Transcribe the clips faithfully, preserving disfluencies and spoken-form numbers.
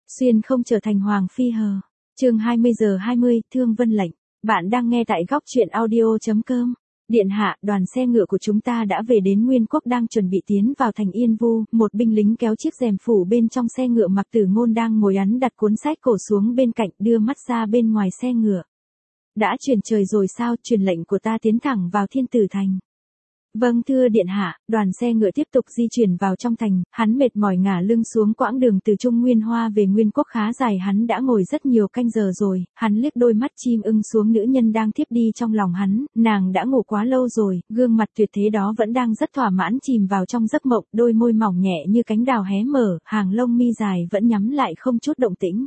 Xuyên không trở thành hoàng phi hờ. Chương hai mươi giờ hai mươi, Thương Vân lệnh. Bạn đang nghe tại góc truyện audio chấm com. Điện hạ, đoàn xe ngựa của chúng ta đã về đến Nguyên Quốc, đang chuẩn bị tiến vào thành Yên Vu. Một binh lính kéo chiếc rèm phủ bên trong xe ngựa, Mạc Tử Ngôn đang ngồi ấn đặt cuốn sách cổ xuống bên cạnh, đưa mắt ra bên ngoài xe ngựa. Đã truyền trời rồi sao? Truyền lệnh của ta tiến thẳng vào Thiên Tử Thành. Vâng thưa điện hạ. Đoàn xe ngựa tiếp tục di chuyển vào trong thành, hắn mệt mỏi ngả lưng xuống quãng đường từ Trung Nguyên Hoa về Nguyên Quốc khá dài, hắn đã ngồi rất nhiều canh giờ rồi, hắn liếc đôi mắt chim ưng xuống nữ nhân đang thiếp đi trong lòng hắn, nàng đã ngủ quá lâu rồi, gương mặt tuyệt thế đó vẫn đang rất thỏa mãn chìm vào trong giấc mộng, đôi môi mỏng nhẹ như cánh đào hé mở, hàng lông mi dài vẫn nhắm lại không chút động tĩnh.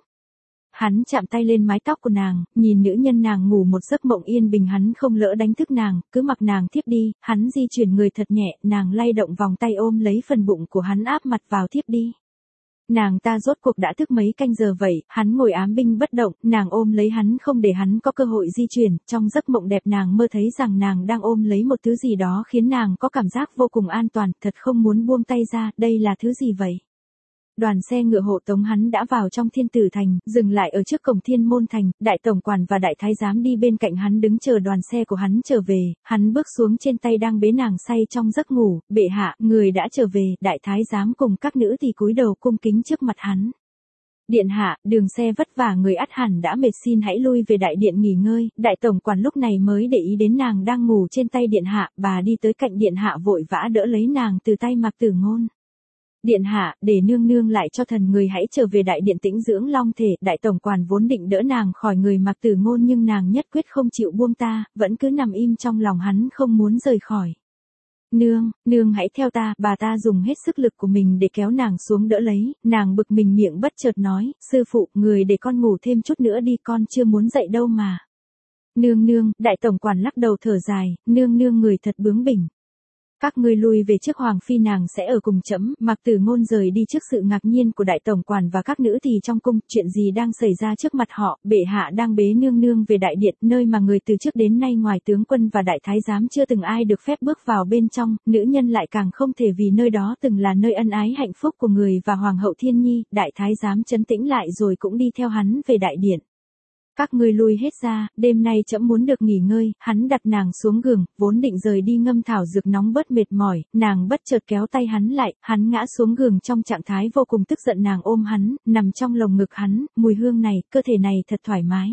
Hắn chạm tay lên mái tóc của nàng, nhìn nữ nhân nàng ngủ một giấc mộng yên bình, hắn không lỡ đánh thức nàng, cứ mặc nàng thiếp đi, hắn di chuyển người thật nhẹ, nàng lay động vòng tay ôm lấy phần bụng của hắn áp mặt vào thiếp đi. Nàng ta rốt cuộc đã thức mấy canh giờ vậy, hắn ngồi ám binh bất động, nàng ôm lấy hắn không để hắn có cơ hội di chuyển, trong giấc mộng đẹp nàng mơ thấy rằng nàng đang ôm lấy một thứ gì đó khiến nàng có cảm giác vô cùng an toàn, thật không muốn buông tay ra, đây là thứ gì vậy? Đoàn xe ngựa hộ tống hắn đã vào trong Thiên Tử Thành, dừng lại ở trước cổng Thiên Môn Thành, đại tổng quản và đại thái giám đi bên cạnh hắn đứng chờ đoàn xe của hắn trở về, hắn bước xuống, trên tay đang bế nàng say trong giấc ngủ, bệ hạ, người đã trở về, đại thái giám cùng các nữ thì cúi đầu cung kính trước mặt hắn. Điện hạ, đường xe vất vả, người ắt hẳn đã mệt, xin hãy lui về đại điện nghỉ ngơi. Đại tổng quản lúc này mới để ý đến nàng đang ngủ trên tay điện hạ, bà đi tới cạnh điện hạ vội vã đỡ lấy nàng từ tay Mạc Tử Ngôn. Điện hạ, để nương nương lại cho thần người hãy trở về đại điện tĩnh dưỡng long thể. Đại tổng quản vốn định đỡ nàng khỏi người Mạc Tử Ngôn nhưng nàng nhất quyết không chịu buông ta, vẫn cứ nằm im trong lòng hắn không muốn rời khỏi. Nương, nương hãy theo ta, bà ta dùng hết sức lực của mình để kéo nàng xuống đỡ lấy, nàng bực mình miệng bất chợt nói, sư phụ, người để con ngủ thêm chút nữa đi, con chưa muốn dậy đâu mà. Nương nương, đại tổng quản lắc đầu thở dài, nương nương người thật bướng bỉnh. Các ngươi lui về trước, hoàng phi nàng sẽ ở cùng trẫm. Mạc Tử Ngôn rời đi trước sự ngạc nhiên của đại tổng quản và các nữ thì trong cung, chuyện gì đang xảy ra trước mặt họ? Bệ hạ đang bế nương nương về đại điện, nơi mà người từ trước đến nay ngoài tướng quân và đại thái giám chưa từng ai được phép bước vào bên trong, nữ nhân lại càng không thể, vì nơi đó từng là nơi ân ái hạnh phúc của người và hoàng hậu Thiên Nhi. Đại thái giám trấn tĩnh lại rồi cũng đi theo hắn về đại điện. Các ngươi lui hết ra, đêm nay trẫm muốn được nghỉ ngơi. Hắn đặt nàng xuống giường, vốn định rời đi ngâm thảo dược nóng bớt mệt mỏi, nàng bất chợt kéo tay hắn lại, hắn ngã xuống giường trong trạng thái vô cùng tức giận, nàng ôm hắn, nằm trong lồng ngực hắn, mùi hương này, cơ thể này thật thoải mái.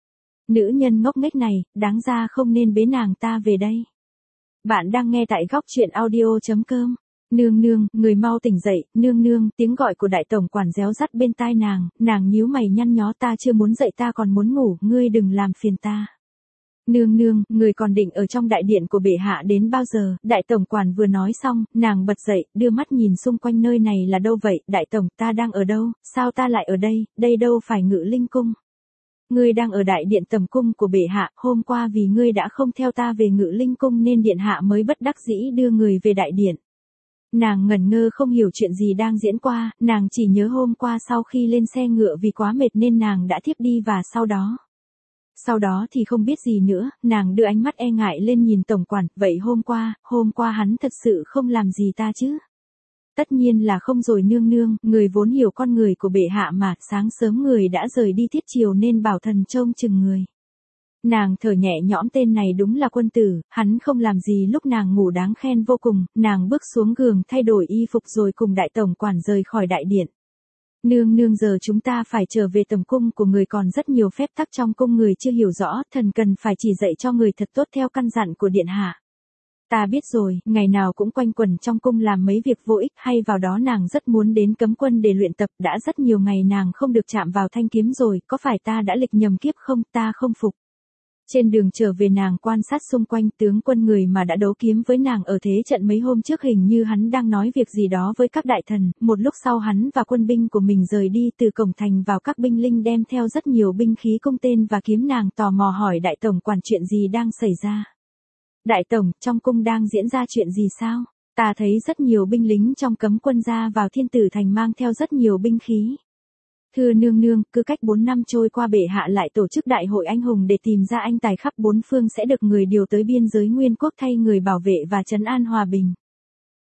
Nữ nhân ngốc nghếch này, đáng ra không nên bế nàng ta về đây. Bạn đang nghe tại góc truyện audio chấm com. Nương nương, người mau tỉnh dậy, nương nương, tiếng gọi của đại tổng quản réo rắt bên tai nàng, nàng nhíu mày nhăn nhó, ta chưa muốn dậy, ta còn muốn ngủ, ngươi đừng làm phiền ta. Nương nương, người còn định ở trong đại điện của bệ hạ đến bao giờ? Đại tổng quản vừa nói xong, nàng bật dậy, đưa mắt nhìn xung quanh, nơi này là đâu vậy? Đại tổng, ta đang ở đâu? Sao ta lại ở đây? Đây đâu phải Ngự Linh cung. Ngươi đang ở đại điện tầm cung của bệ hạ, hôm qua vì ngươi đã không theo ta về Ngự Linh cung nên điện hạ mới bất đắc dĩ đưa người về đại điện. Nàng ngẩn ngơ không hiểu chuyện gì đang diễn qua, nàng chỉ nhớ hôm qua sau khi lên xe ngựa vì quá mệt nên nàng đã thiếp đi và sau đó. Sau đó thì không biết gì nữa, nàng đưa ánh mắt e ngại lên nhìn tổng quản, vậy hôm qua, hôm qua hắn thật sự không làm gì ta chứ? Tất nhiên là không rồi nương nương, người vốn hiểu con người của bệ hạ mà, sáng sớm người đã rời đi, thiết chiều nên bảo thần trông chừng người. Nàng thở nhẹ nhõm, tên này đúng là quân tử, hắn không làm gì lúc nàng ngủ, đáng khen vô cùng. Nàng bước xuống giường thay đổi y phục rồi cùng đại tổng quản rời khỏi đại điện. Nương nương, giờ chúng ta phải trở về tầm cung của người, còn rất nhiều phép tắc trong cung người chưa hiểu rõ, thần cần phải chỉ dạy cho người thật tốt theo căn dặn của điện hạ. Ta biết rồi, ngày nào cũng quanh quẩn trong cung làm mấy việc vô ích, hay vào đó nàng rất muốn đến cấm quân để luyện tập, đã rất nhiều ngày nàng không được chạm vào thanh kiếm rồi, có phải ta đã lịch nhầm kiếp không? Ta không phục. Trên đường trở về nàng quan sát xung quanh, tướng quân người mà đã đấu kiếm với nàng ở thế trận mấy hôm trước hình như hắn đang nói việc gì đó với các đại thần, một lúc sau hắn và quân binh của mình rời đi từ cổng thành vào, các binh linh đem theo rất nhiều binh khí, cung tên và kiếm. Nàng tò mò hỏi đại tổng quản chuyện gì đang xảy ra. Đại tổng, trong cung đang diễn ra chuyện gì sao? Ta thấy rất nhiều binh lính trong cấm quân ra vào Thiên Tử Thành mang theo rất nhiều binh khí. Thưa nương nương, cứ cách bốn năm trôi qua bệ hạ lại tổ chức đại hội anh hùng để tìm ra anh tài khắp bốn phương sẽ được người điều tới biên giới Nguyên Quốc thay người bảo vệ và trấn an hòa bình.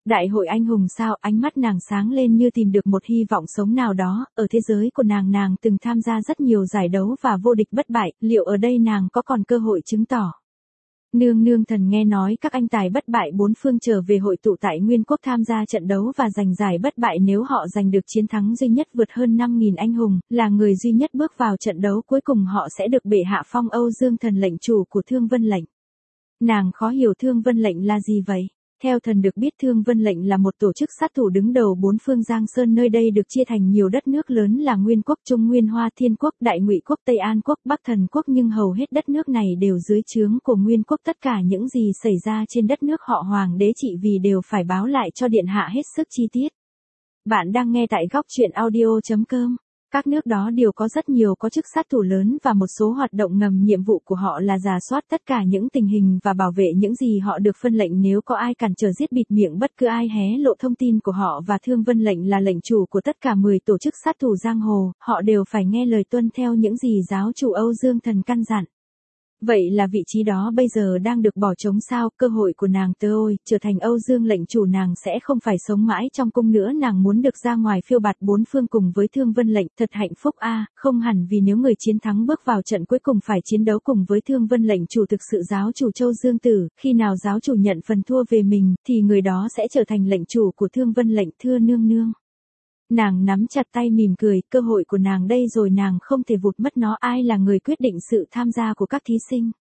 Đại hội anh hùng sao? Ánh mắt nàng sáng lên như tìm được một hy vọng sống nào đó, ở thế giới của nàng nàng từng tham gia rất nhiều giải đấu và vô địch bất bại, liệu ở đây nàng có còn cơ hội chứng tỏ? Nương nương thần nghe nói các anh tài bất bại bốn phương trở về hội tụ tại Nguyên Quốc tham gia trận đấu và giành giải bất bại, nếu họ giành được chiến thắng duy nhất vượt hơn năm nghìn anh hùng, là người duy nhất bước vào trận đấu cuối cùng, họ sẽ được bệ hạ phong Âu Dương Thần lệnh chủ của Thương Vân lệnh. Nàng khó hiểu Thương Vân lệnh là gì vậy? Theo thần được biết, Thương Vân lệnh là một tổ chức sát thủ đứng đầu bốn phương Giang Sơn, nơi đây được chia thành nhiều đất nước lớn là Nguyên Quốc, Trung Nguyên, Hoa Thiên Quốc, Đại Ngụy Quốc, Tây An Quốc, Bắc Thần Quốc, nhưng hầu hết đất nước này đều dưới trướng của Nguyên Quốc. Tất cả những gì xảy ra trên đất nước họ Hoàng đế trị vì đều phải báo lại cho điện hạ hết sức chi tiết. Bạn đang nghe tại góc truyện audio chấm com. Các nước đó đều có rất nhiều có chức sát thủ lớn và một số hoạt động ngầm, nhiệm vụ của họ là rà soát tất cả những tình hình và bảo vệ những gì họ được phân lệnh, nếu có ai cản trở giết bịt miệng bất cứ ai hé lộ thông tin của họ, và Thương Vân lệnh là lệnh chủ của tất cả mười tổ chức sát thủ giang hồ, họ đều phải nghe lời tuân theo những gì giáo chủ Âu Dương Thần căn dặn. Vậy là vị trí đó bây giờ đang được bỏ trống sao? Cơ hội của nàng tơ ôi, trở thành Âu Dương lệnh chủ, nàng sẽ không phải sống mãi trong cung nữa, nàng muốn được ra ngoài phiêu bạt bốn phương cùng với Thương Vân lệnh, thật hạnh phúc a, à, không hẳn, vì nếu người chiến thắng bước vào trận cuối cùng phải chiến đấu cùng với Thương Vân lệnh chủ thực sự giáo chủ Châu Dương Tử, khi nào giáo chủ nhận phần thua về mình, thì người đó sẽ trở thành lệnh chủ của Thương Vân lệnh. Thưa nương nương. Nàng nắm chặt tay mỉm cười, cơ hội của nàng đây rồi, nàng không thể vụt mất nó. Ai là người quyết định sự tham gia của các thí sinh?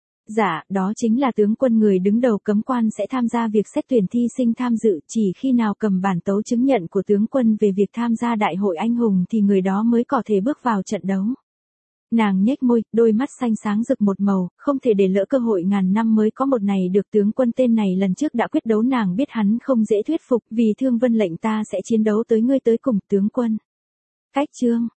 Dạ, đó chính là tướng quân, người đứng đầu cấm quan sẽ tham gia việc xét tuyển thí sinh tham dự, chỉ khi nào cầm bản tấu chứng nhận của tướng quân về việc tham gia đại hội anh hùng thì người đó mới có thể bước vào trận đấu. Nàng nhếch môi, đôi mắt xanh sáng rực một màu, không thể để lỡ cơ hội ngàn năm mới có một này được. Tướng quân tên này lần trước đã quyết đấu, nàng biết hắn không dễ thuyết phục, vì Thương Vân lệnh ta sẽ chiến đấu tới ngươi tới cùng. Tướng quân. Cách chương.